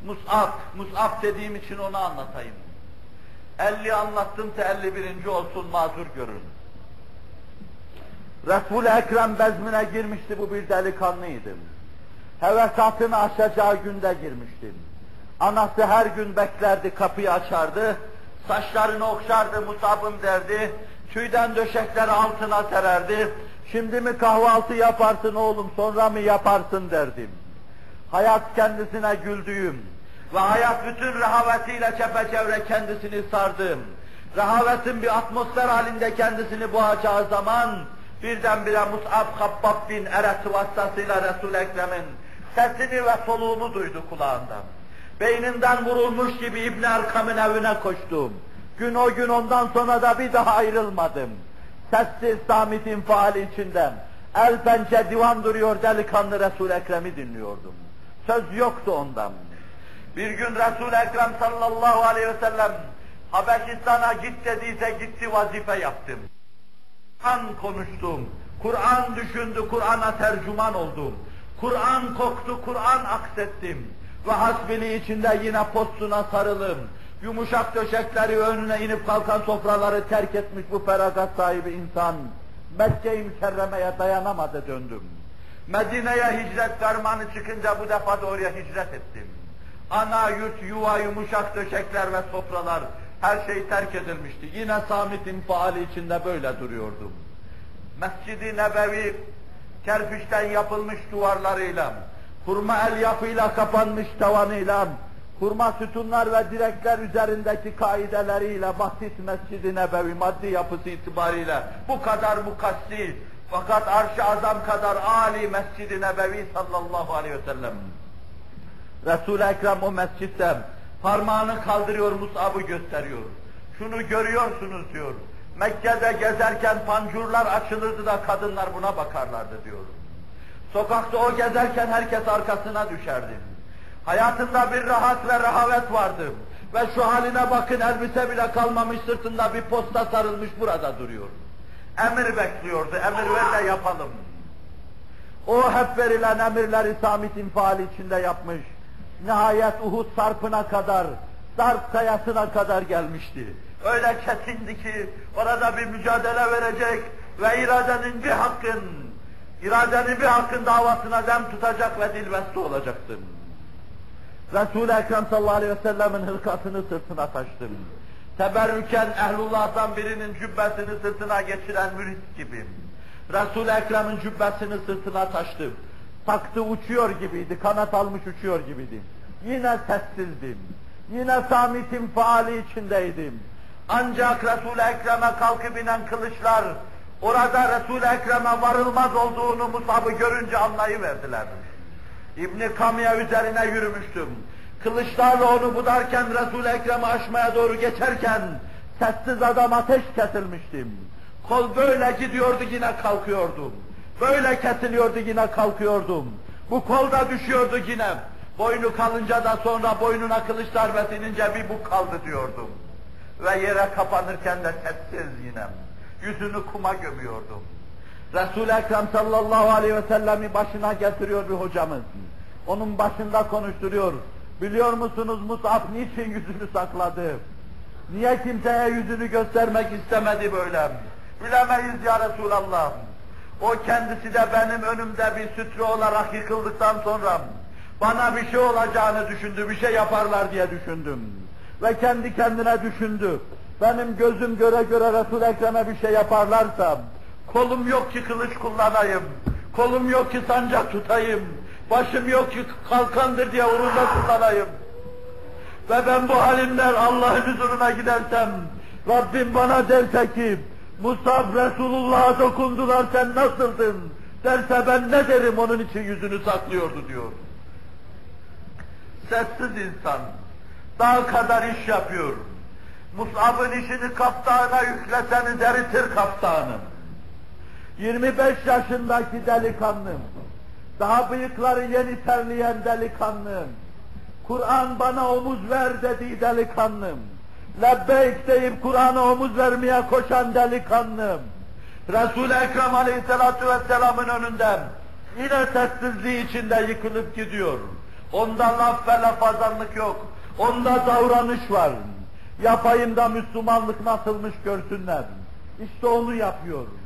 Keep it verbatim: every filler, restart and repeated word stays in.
Mus'ab, Mus'ab dediğim için onu anlatayım. elli anlattım da elli birinci olsun, mazur görün. Resul-i Ekrem bezmine girmişti, bu bir delikanlıydı. Hevesatını aşacağı günde girmiştim. Anası her gün beklerdi, kapıyı açardı, saçlarını okşardı, Mus'ab'ım derdi, tüyden döşekleri altına sererdi. Şimdi mi kahvaltı yaparsın oğlum, sonra mı yaparsın derdim. Hayat kendisine güldüğüm ve hayat bütün rehavetiyle çepeçevre kendisini sardığım, rehavetin bir atmosfer halinde kendisini boğacağı zaman, birdenbire Mus'ab Habbab bin Eret vasıtasıyla Resul-i Ekrem'in sesini ve soluğunu duydu kulağından. Beyninden vurulmuş gibi İbn Erkam'ın evine koştum. Gün o gün ondan sonra da bir daha ayrılmadım. Sessiz samit infiali içinden, el pençe divan duruyor delikanlı Resul-i Ekrem'i dinliyordum. Söz yoktu ondan. Bir gün Resul-i Ekrem sallallahu aleyhi ve sellem Habeşistan'a git dediyse gitti, vazife yaptım. Kur'an konuştum, Kur'an düşündü, Kur'an'a tercüman oldum. Kur'an koktu, Kur'an aksettim. Ve hasbili içinde yine postuna sarılım. Yumuşak döşekleri önüne inip kalkan sofraları terk etmiş bu feragat sahibi insan, Mekke-i Mükerreme'ye dayanamadı, döndüm. Medine'ye hicret fermanı çıkınca bu defa da oraya hicret ettim. Ana yurt, yuva, yumuşak döşekler ve sofralar, her şey terk edilmişti. Yine samit infiali içinde böyle duruyordum. Mescid-i Nebevi, kerpiçten yapılmış duvarlarıyla, hurma elyafıyla kapanmış tavanıyla, hurma sütunlar ve direkler üzerindeki kaideleriyle basit Mescid-i Nebevi maddi yapısı itibariyle bu kadar mukassi, fakat Arş-ı Azam kadar âli Mescid-i Nebevi sallallahu aleyhi ve sellem. Resul-i Ekrem o mescitte parmağını kaldırıyor, Mus'ab'ı gösteriyor. Şunu görüyorsunuz diyor. Mekke'de gezerken pancurlar açılırdı da kadınlar buna bakarlardı diyor. Sokakta o gezerken herkes arkasına düşerdi. Hayatında bir rahat ve rehavet vardı. Ve şu haline bakın, elbise bile kalmamış, sırtında bir posta sarılmış burada duruyor. Emir bekliyordu, emir ver de yapalım. O hep verilen emirleri samit infiali içinde yapmış. Nihayet Uhud sarpına kadar, Sarp kayasına kadar gelmişti. Öyle kesindi ki orada bir mücadele verecek ve iradenin bir hakkın, iradenin bir hakkın davasına dem tutacak ve dilbeste olacaktım. Resul-i Ekrem sallallahu aleyhi ve sellemin hırkasını sırtına taştım. Teberrüken ehlullah'tan birinin cübbesini sırtına geçiren mürit gibi. Resul-i Ekrem'in cübbesini sırtına taştım. Taktı, uçuyor gibiydi, kanat almış uçuyor gibiydim. Yine sessizdim. Yine samit infiali içindeydim. Ancak Resul-i Ekrem'e kalkıp inen kılıçlar, orada Resul-i Ekrem'e varılmaz olduğunu Mus'ab'ı görünce anlayıverdiler. İbn-i Kamiye üzerine yürümüştüm. Kılıçlarla onu budarken, Resul-i Ekrem'i aşmaya doğru geçerken, sessiz adam ateş kesilmiştim. Kol böyle gidiyordu, yine kalkıyordum. Böyle kesiliyordu, yine kalkıyordum. Bu kol da düşüyordu yine. Boynu kalınca da sonra boynuna kılıç darbesi inince bir bu kaldı diyordum. Ve yere kapanırken de sessiz yine. Yüzünü kuma gömüyordum. Resul-i Ekrem sallallahu aleyhi ve sellem'i başına getiriyor bir hocamız. Onun başında konuşturuyor. Biliyor musunuz Mus'ab niçin yüzünü sakladı? Niye kimseye yüzünü göstermek istemedi böyle? Bilemeyiz ya Resulallah. O kendisi de benim önümde bir sütre olarak yıkıldıktan sonra bana bir şey olacağını düşündü, bir şey yaparlar diye düşündüm. Ve kendi kendine düşündü. Benim gözüm göre göre Resul-i Ekrem'e bir şey yaparlarsa, kolum yok ki kılıç kullanayım, kolum yok ki sancak tutayım, başım yok ki kalkandır diye uğrunda kullanayım. Ve ben bu halimden Allah'ın huzuruna gidersem, Rabbim bana derse ki, Mus'ab Resulullah'a dokundular, sen nasıldın? Derse ben ne derim, onun için yüzünü saklıyordu diyor. Sessiz insan, dağ kadar iş yapıyor. Mus'ab'ın işini kaptağına yükleseniz eritir kaptağını. yirmi beş yaşındaki delikanlım, daha bıyıkları yeni terleyen delikanlım, Kur'an bana omuz ver dediği delikanlım, lebbeyk deyip Kur'an'a omuz vermeye koşan delikanlım, Resul-i Ekrem aleyhissalatu vesselamın önünden yine sessizliği içinde yıkılıp gidiyor. Onda laf ve lafazanlık yok. Onda davranış var. Yapayım da Müslümanlık nasılmış görsünler. İşte onu yapıyor.